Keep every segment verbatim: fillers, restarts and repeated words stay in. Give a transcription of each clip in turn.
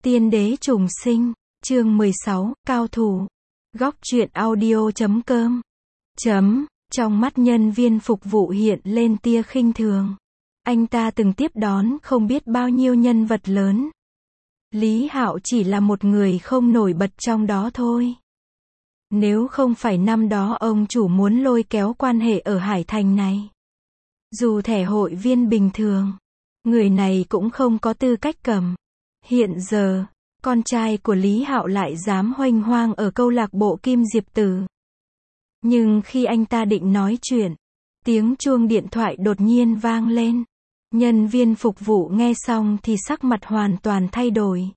Tiên đế trùng sinh, chương mười sáu, cao thủ. Góc truyện audio chấm com. Chấm, trong mắt nhân viên phục vụ hiện lên tia khinh thường. Anh ta từng tiếp đón không biết bao nhiêu nhân vật lớn. Lý Hạo chỉ là một người không nổi bật trong đó thôi. Nếu không phải năm đó ông chủ muốn lôi kéo quan hệ ở Hải Thành này, dù thẻ hội viên bình thường, người này cũng không có tư cách cầm. Hiện giờ, con trai của Lý Hạo lại dám huênh hoang ở câu lạc bộ Kim Diệp Tử. Nhưng khi anh ta định nói chuyện, tiếng chuông điện thoại đột nhiên vang lên. Nhân viên phục vụ nghe xong thì sắc mặt hoàn toàn thay đổi.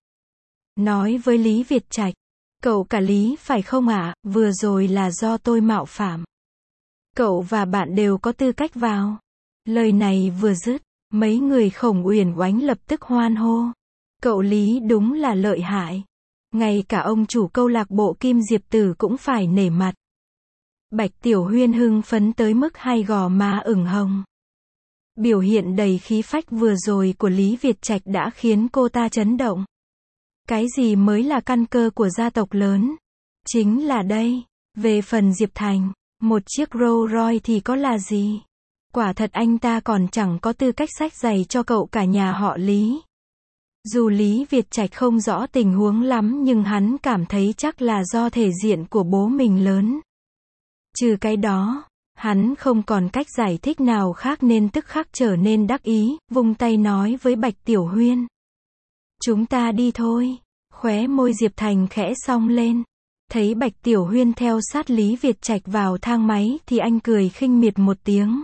Nói với Lý Việt Trạch, cậu cả Lý phải không ạ, vừa rồi là do tôi mạo phạm. Cậu và bạn đều có tư cách vào. Lời này vừa dứt, mấy người Khổng Uyển Oánh lập tức hoan hô. Cậu Lý đúng là lợi hại. Ngay cả ông chủ câu lạc bộ Kim Diệp Tử cũng phải nể mặt. Bạch Tiểu Huyên hưng phấn tới mức hai gò má ửng hồng. Biểu hiện đầy khí phách vừa rồi của Lý Việt Trạch đã khiến cô ta chấn động. Cái gì mới là căn cơ của gia tộc lớn? Chính là đây. Về phần Diệp Thành, một chiếc Rolls Royce thì có là gì? Quả thật anh ta còn chẳng có tư cách xách giày cho cậu cả nhà họ Lý. Dù Lý Việt Trạch không rõ tình huống lắm nhưng hắn cảm thấy chắc là do thể diện của bố mình lớn. Trừ cái đó, hắn không còn cách giải thích nào khác nên tức khắc trở nên đắc ý, vung tay nói với Bạch Tiểu Huyên. Chúng ta đi thôi. Khóe môi Diệp Thành khẽ song lên. Thấy Bạch Tiểu Huyên theo sát Lý Việt Trạch vào thang máy thì anh cười khinh miệt một tiếng.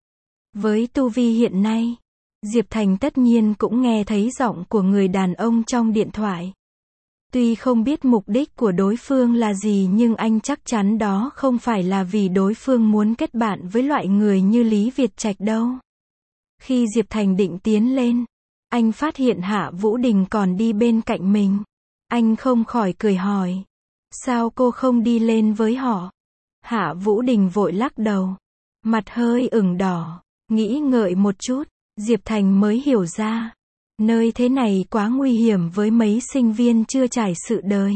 Với tu vi hiện nay, Diệp Thành tất nhiên cũng nghe thấy giọng của người đàn ông trong điện thoại. Tuy không biết mục đích của đối phương là gì nhưng anh chắc chắn đó không phải là vì đối phương muốn kết bạn với loại người như Lý Việt Trạch đâu. Khi Diệp Thành định tiến lên, anh phát hiện Hạ Vũ Đình còn đi bên cạnh mình. Anh không khỏi cười hỏi. Sao cô không đi lên với họ? Hạ Vũ Đình vội lắc đầu. Mặt hơi ửng đỏ. Nghĩ ngợi một chút, Diệp Thành mới hiểu ra. Nơi thế này quá nguy hiểm với mấy sinh viên chưa trải sự đời.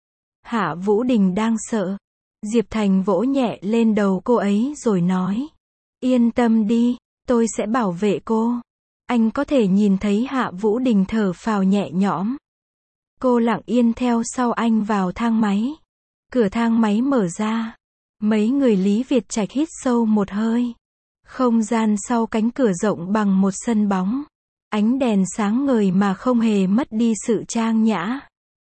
Hạ Vũ Đình đang sợ. Diệp Thành vỗ nhẹ lên đầu cô ấy rồi nói. Yên tâm đi, tôi sẽ bảo vệ cô. Anh có thể nhìn thấy Hạ Vũ Đình thở phào nhẹ nhõm. Cô lặng yên theo sau anh vào thang máy. Cửa thang máy mở ra. Mấy người Lý Việt Trạch hít sâu một hơi. Không gian sau cánh cửa rộng bằng một sân bóng. Ánh đèn sáng ngời mà không hề mất đi sự trang nhã.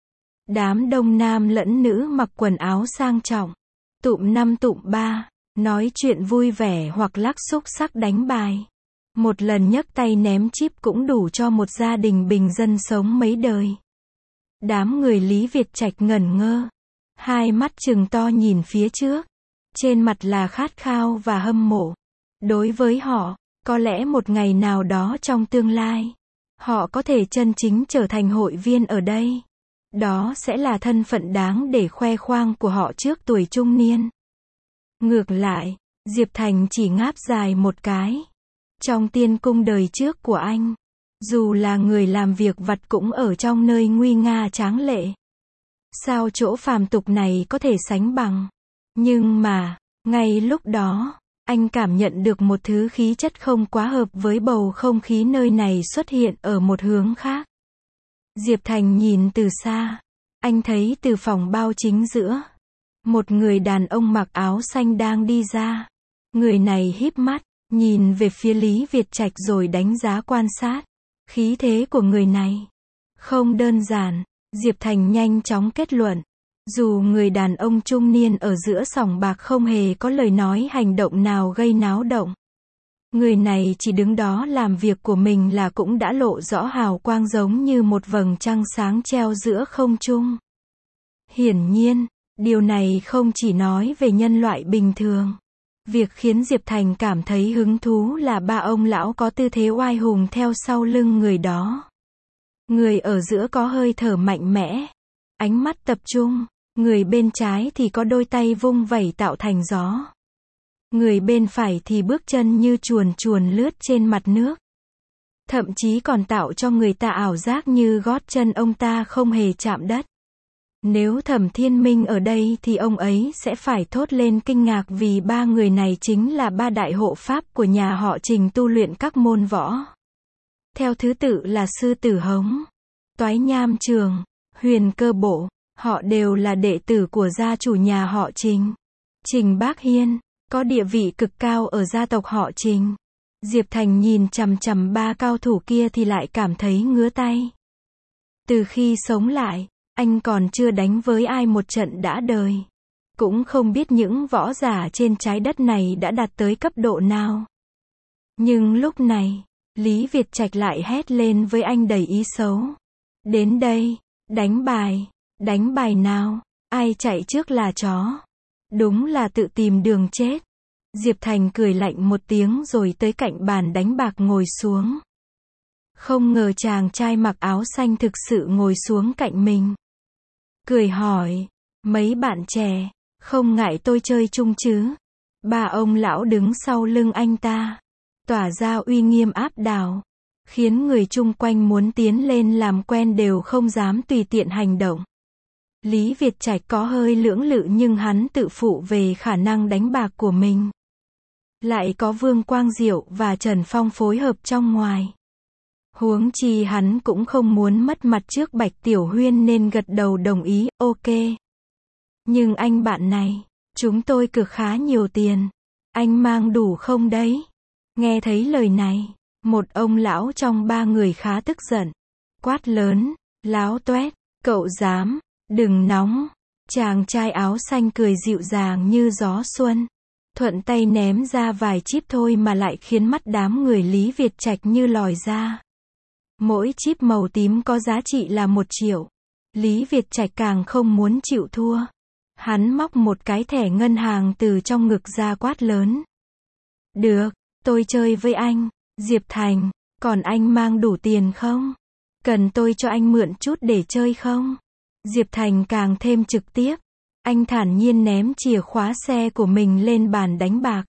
Đám đông nam lẫn nữ mặc quần áo sang trọng. Tụm năm tụm ba, nói chuyện vui vẻ hoặc lắc xúc sắc đánh bài. Một lần nhấc tay ném chip cũng đủ cho một gia đình bình dân sống mấy đời. Đám người Lý Việt Trạch ngẩn ngơ. Hai mắt trừng to nhìn phía trước. Trên mặt là khát khao và hâm mộ. Đối với họ, có lẽ một ngày nào đó trong tương lai, họ có thể chân chính trở thành hội viên ở đây. Đó sẽ là thân phận đáng để khoe khoang của họ trước tuổi trung niên. Ngược lại, Diệp Thành chỉ ngáp dài một cái. Trong tiên cung đời trước của anh, dù là người làm việc vặt cũng ở trong nơi nguy nga tráng lệ. Sao chỗ phàm tục này có thể sánh bằng? Nhưng mà, ngay lúc đó, anh cảm nhận được một thứ khí chất không quá hợp với bầu không khí nơi này xuất hiện ở một hướng khác. Diệp Thành nhìn từ xa. Anh thấy từ phòng bao chính giữa, một người đàn ông mặc áo xanh đang đi ra. Người này híp mắt, nhìn về phía Lý Việt Trạch rồi đánh giá quan sát. Khí thế của người này không đơn giản. Diệp Thành nhanh chóng kết luận. Dù người đàn ông trung niên ở giữa sòng bạc không hề có lời nói hành động nào gây náo động. Người này chỉ đứng đó làm việc của mình là cũng đã lộ rõ hào quang giống như một vầng trăng sáng treo giữa không trung. Hiển nhiên, điều này không chỉ nói về nhân loại bình thường. Việc khiến Diệp Thành cảm thấy hứng thú là ba ông lão có tư thế oai hùng theo sau lưng người đó. Người ở giữa có hơi thở mạnh mẽ. Ánh mắt tập trung. Người bên trái thì có đôi tay vung vẩy tạo thành gió. Người bên phải thì bước chân như chuồn chuồn lướt trên mặt nước. thậm chí còn tạo cho người ta ảo giác như gót chân ông ta không hề chạm đất. Nếu Thẩm Thiên Minh ở đây thì ông ấy sẽ phải thốt lên kinh ngạc vì ba người này chính là ba đại hộ pháp của nhà họ Trình tu luyện các môn võ. Theo thứ tự là Sư Tử Hống, Toái Nham Trường, Huyền Cơ Bộ, họ đều là đệ tử của gia chủ nhà họ Trình. Trình Bác Hiên, có địa vị cực cao ở gia tộc họ Trình. Diệp Thành nhìn chằm chằm ba cao thủ kia thì lại cảm thấy ngứa tay. Từ khi sống lại, anh còn chưa đánh với ai một trận đã đời. Cũng không biết những võ giả trên trái đất này đã đạt tới cấp độ nào. Nhưng lúc này, Lý Việt Trạch lại hét lên với anh đầy ý xấu. Đến đây, đánh bài, đánh bài nào, ai chạy trước là chó. Đúng là tự tìm đường chết. Diệp Thành cười lạnh một tiếng rồi tới cạnh bàn đánh bạc ngồi xuống. Không ngờ chàng trai mặc áo xanh thực sự ngồi xuống cạnh mình. Cười hỏi, mấy bạn trẻ, không ngại tôi chơi chung chứ? Ba ông lão đứng sau lưng anh ta, tỏa ra uy nghiêm áp đảo, khiến người chung quanh muốn tiến lên làm quen đều không dám tùy tiện hành động. Lý Việt Trạch có hơi lưỡng lự nhưng hắn tự phụ về khả năng đánh bạc của mình. Lại có Vương Quang Diệu và Trần Phong phối hợp trong ngoài. Huống chi hắn cũng không muốn mất mặt trước Bạch Tiểu Huyên nên gật đầu đồng ý, ok. Nhưng anh bạn này, chúng tôi cược khá nhiều tiền. Anh mang đủ không đấy? Nghe thấy lời này, một ông lão trong ba người khá tức giận. Quát lớn, láo toét, cậu dám, đừng nóng. Chàng trai áo xanh cười dịu dàng như gió xuân. Thuận tay ném ra vài chip thôi mà lại khiến mắt đám người Lý Việt Trạch như lòi ra. Mỗi chip màu tím có giá trị là một triệu. Lý Việt Trạch càng không muốn chịu thua. Hắn móc một cái thẻ ngân hàng từ trong ngực ra quát lớn. Được, tôi chơi với anh, Diệp Thành, còn anh mang đủ tiền không? Cần tôi cho anh mượn chút để chơi không? Diệp Thành càng thêm trực tiếp. Anh thản nhiên ném chìa khóa xe của mình lên bàn đánh bạc.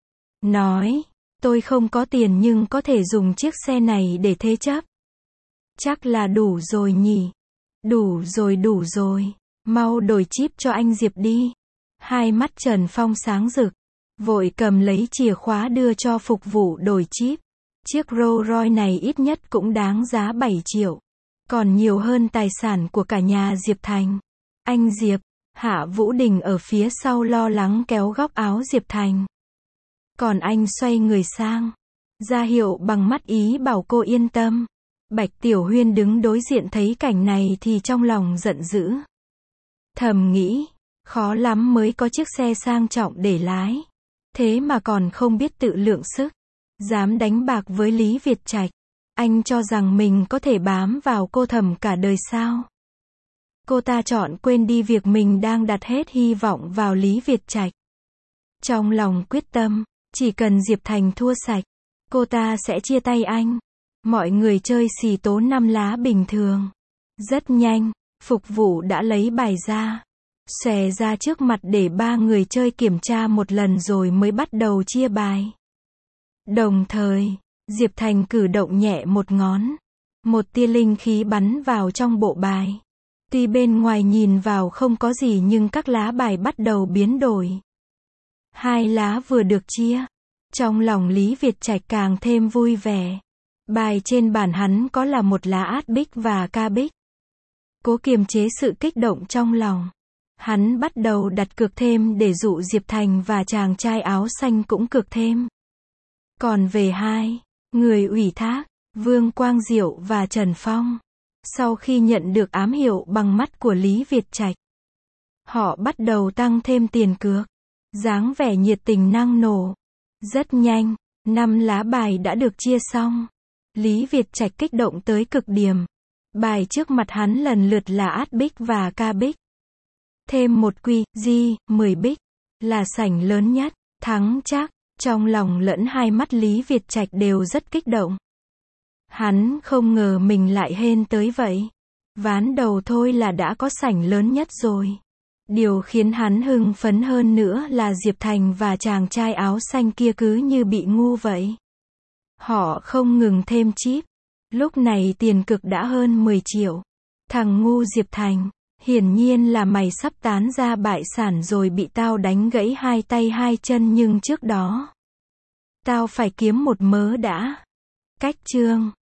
Nói, tôi không có tiền nhưng có thể dùng chiếc xe này để thế chấp. Chắc là đủ rồi nhỉ? Đủ rồi đủ rồi, mau đổi chip cho anh Diệp đi. Hai mắt Trần Phong sáng rực, vội cầm lấy chìa khóa đưa cho phục vụ đổi chip. Chiếc Rolls Royce này ít nhất cũng đáng giá bảy triệu. Còn nhiều hơn tài sản của cả nhà Diệp Thành. Anh Diệp, Hạ Vũ Đình ở phía sau lo lắng kéo góc áo Diệp Thành. Còn anh xoay người sang, ra hiệu bằng mắt ý bảo cô yên tâm. Bạch Tiểu Huyên đứng đối diện thấy cảnh này thì trong lòng giận dữ. Thầm nghĩ, khó lắm mới có chiếc xe sang trọng để lái. Thế mà còn không biết tự lượng sức. Dám đánh bạc với Lý Việt Trạch. Anh cho rằng mình có thể bám vào cô Thẩm cả đời sao? Cô ta chọn quên đi việc mình đang đặt hết hy vọng vào Lý Việt Trạch. Trong lòng quyết tâm, chỉ cần Diệp Thành thua sạch, cô ta sẽ chia tay anh. Mọi người chơi xì tố năm lá bình thường. Rất nhanh, phục vụ đã lấy bài ra, xòe ra trước mặt để ba người chơi kiểm tra một lần rồi mới bắt đầu chia bài. Đồng thời, Diệp Thành cử động nhẹ một ngón. Một tia linh khí bắn vào trong bộ bài. Tuy bên ngoài nhìn vào không có gì nhưng các lá bài bắt đầu biến đổi. Hai lá vừa được chia. Trong lòng Lý Việt Trạch càng thêm vui vẻ. Bài trên bàn hắn có là một lá át bích và ca bích. Cố kiềm chế sự kích động trong lòng. Hắn bắt đầu đặt cược thêm để dụ Diệp Thành và chàng trai áo xanh cũng cược thêm. Còn về hai người ủy thác, Vương Quang Diệu và Trần Phong, sau khi nhận được ám hiệu bằng mắt của Lý Việt Trạch, họ bắt đầu tăng thêm tiền cược. Dáng vẻ nhiệt tình năng nổ. Rất nhanh, năm lá bài đã được chia xong. Lý Việt Trạch kích động tới cực điểm. Bài trước mặt hắn lần lượt là át bích và ca bích. Thêm một quy, di, mười bích, là sảnh lớn nhất, thắng chắc. Trong lòng lẫn hai mắt Lý Việt Trạch đều rất kích động. Hắn không ngờ mình lại hên tới vậy. Ván đầu thôi là đã có sảnh lớn nhất rồi. Điều khiến hắn hưng phấn hơn nữa là Diệp Thành và chàng trai áo xanh kia cứ như bị ngu vậy. Họ không ngừng thêm chip, Lúc này tiền cực đã hơn mười triệu. Thằng ngu Diệp Thành, hiển nhiên là mày sắp tán ra bại sản rồi, bị tao đánh gãy hai tay hai chân, nhưng trước đó tao phải kiếm một mớ đã. Cách chương